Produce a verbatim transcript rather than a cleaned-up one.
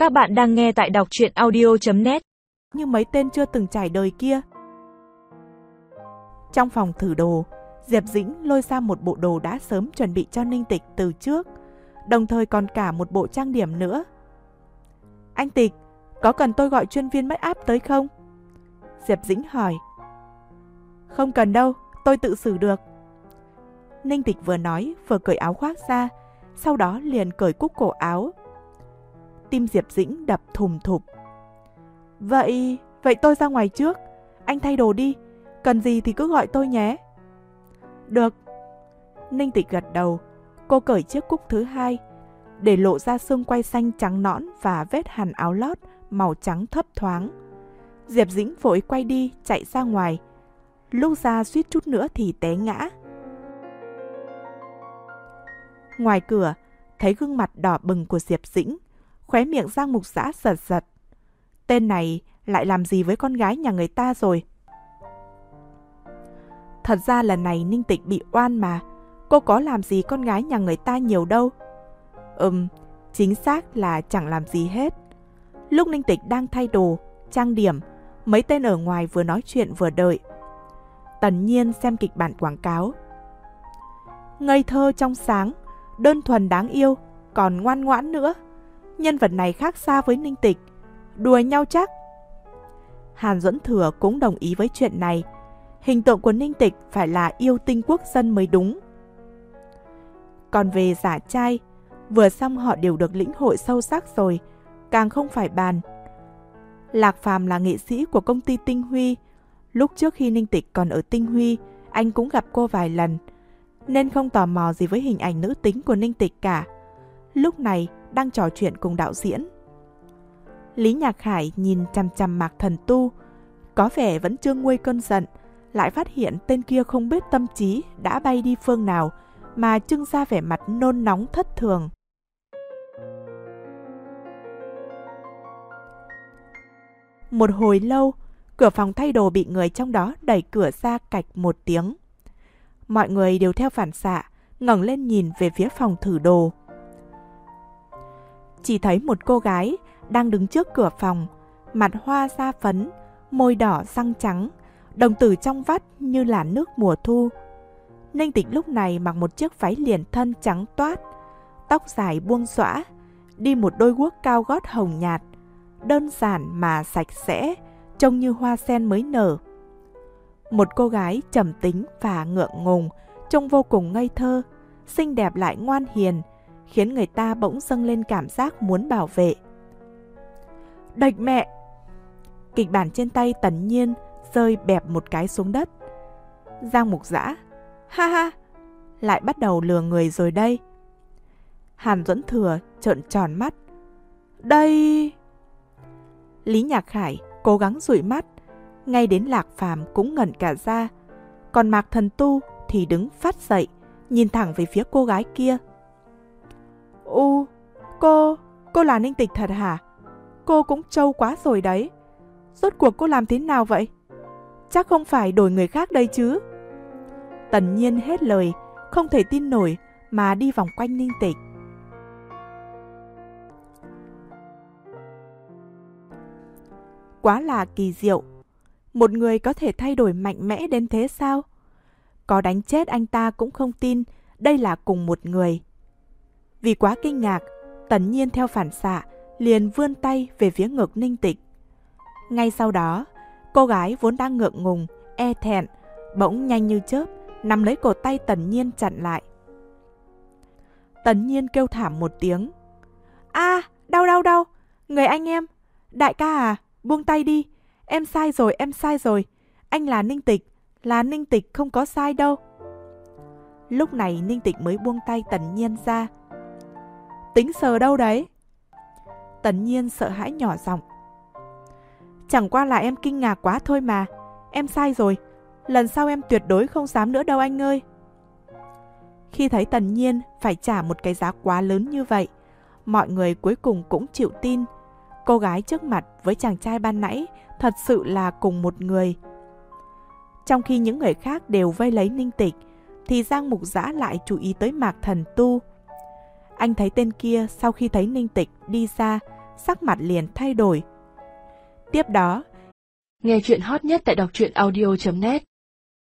Các bạn đang nghe tại đọc truyện audio chấm net. Như mấy tên chưa từng trải đời kia. Trong phòng thử đồ, Diệp Dĩnh lôi ra một bộ đồ đã sớm chuẩn bị cho Ninh Tịch từ trước, đồng thời còn cả một bộ trang điểm nữa. Anh Tịch, có cần tôi gọi chuyên viên make up tới không? Diệp Dĩnh hỏi. Không cần đâu, tôi tự xử được. Ninh Tịch vừa nói vừa cởi áo khoác ra, sau đó liền cởi cúc cổ áo. Tim Diệp Dĩnh đập thùm thụp. Vậy, vậy tôi ra ngoài trước, anh thay đồ đi, cần gì thì cứ gọi tôi nhé. Được. Ninh Tịch gật đầu, cô cởi chiếc cúc thứ hai, để lộ ra xương quai xanh trắng nõn và vết hằn áo lót màu trắng thấp thoáng. Diệp Dĩnh vội quay đi, chạy ra ngoài. Lúc ra suýt chút nữa thì té ngã. Ngoài cửa, thấy gương mặt đỏ bừng của Diệp Dĩnh, khóe miệng Giang Mục Dã giật giật. Tên này lại làm gì với con gái nhà người ta rồi? Thật ra lần này Ninh Tịch bị oan mà, cô có làm gì con gái nhà người ta nhiều đâu. Ừm, chính xác là chẳng làm gì hết. Lúc Ninh Tịch đang thay đồ, trang điểm, mấy tên ở ngoài vừa nói chuyện vừa đợi. Tần Nhiên xem kịch bản quảng cáo. Ngây thơ trong sáng, đơn thuần đáng yêu, còn ngoan ngoãn nữa. Nhân vật này khác xa với Ninh Tịch, đùa nhau chắc. Hàn Duẫn Thừa cũng đồng ý với chuyện này. Hình tượng của Ninh Tịch phải là yêu tinh quốc dân mới đúng. Còn về giả trai, vừa xong họ đều được lĩnh hội sâu sắc rồi, càng không phải bàn. Lạc Phàm là nghệ sĩ của công ty Tinh Huy. Lúc trước khi Ninh Tịch còn ở Tinh Huy, anh cũng gặp cô vài lần, nên không tò mò gì với hình ảnh nữ tính của Ninh Tịch cả. Lúc này đang trò chuyện cùng đạo diễn. Lý Nhạc Khải nhìn chằm chằm Mạc Thần Tu, có vẻ vẫn chưa nguôi cơn giận, lại phát hiện tên kia không biết tâm trí đã bay đi phương nào mà trưng ra vẻ mặt nôn nóng thất thường. Một hồi lâu, cửa phòng thay đồ bị người trong đó đẩy cửa ra cạch một tiếng. Mọi người đều theo phản xạ ngẩng lên nhìn về phía phòng thử đồ. Chỉ thấy một cô gái đang đứng trước cửa phòng, mặt hoa da phấn, môi đỏ răng trắng, đồng tử trong vắt như là nước mùa thu. Ninh Tịch lúc này mặc một chiếc váy liền thân trắng toát, tóc dài buông xõa, đi một đôi guốc cao gót hồng nhạt, đơn giản mà sạch sẽ, trông như hoa sen mới nở. Một cô gái trầm tính và ngượng ngùng, trông vô cùng ngây thơ, xinh đẹp lại ngoan hiền, khiến người ta bỗng dâng lên cảm giác muốn bảo vệ. Đệch mẹ! Kịch bản trên tay Tần Nhiên rơi bẹp một cái xuống đất. Giang Mục Dã, ha ha, lại bắt đầu lừa người rồi đây. Hàn Duẫn Thừa trợn tròn mắt. Đây... Lý Nhạc Khải cố gắng dụi mắt, ngay đến Lạc Phàm cũng ngẩn cả ra. Còn Mạc Thần Tu thì đứng phát dậy, nhìn thẳng về phía cô gái kia. U, cô, cô là Ninh Tịch thật hả? Cô cũng trâu quá rồi đấy. Rốt cuộc cô làm thế nào vậy? Chắc không phải đổi người khác đây chứ? Tần Nhiên hết lời, không thể tin nổi mà đi vòng quanh Ninh Tịch. Quá là kỳ diệu. Một người có thể thay đổi mạnh mẽ đến thế sao? Có đánh chết anh ta cũng không tin đây là cùng một người. Vì quá kinh ngạc, Tần Nhiên theo phản xạ liền vươn tay về phía ngực Ninh Tịch. Ngay sau đó, cô gái vốn đang ngượng ngùng, e thẹn, bỗng nhanh như chớp nắm lấy cổ tay Tần Nhiên chặn lại. Tần Nhiên kêu thảm một tiếng. A, à, đau đau đau, người anh em, đại ca à, buông tay đi, em sai rồi, em sai rồi, anh là Ninh Tịch, là Ninh Tịch không có sai đâu. Lúc này Ninh Tịch mới buông tay Tần Nhiên ra. Tính sờ đâu đấy? Tần Nhiên sợ hãi nhỏ giọng. Chẳng qua là em kinh ngạc quá thôi mà, em sai rồi, lần sau em tuyệt đối không dám nữa đâu anh ơi. Khi thấy Tần Nhiên phải trả một cái giá quá lớn như vậy, mọi người cuối cùng cũng chịu tin. Cô gái trước mặt với chàng trai ban nãy thật sự là cùng một người. Trong khi những người khác đều vây lấy Ninh Tịch, thì Giang Mục Dã lại chú ý tới Mạc Thần Tu. Anh thấy tên kia sau khi thấy Ninh Tịch đi ra sắc mặt liền thay đổi. Tiếp đó, nghe chuyện hot nhất tại đọc truyện audio chấm net.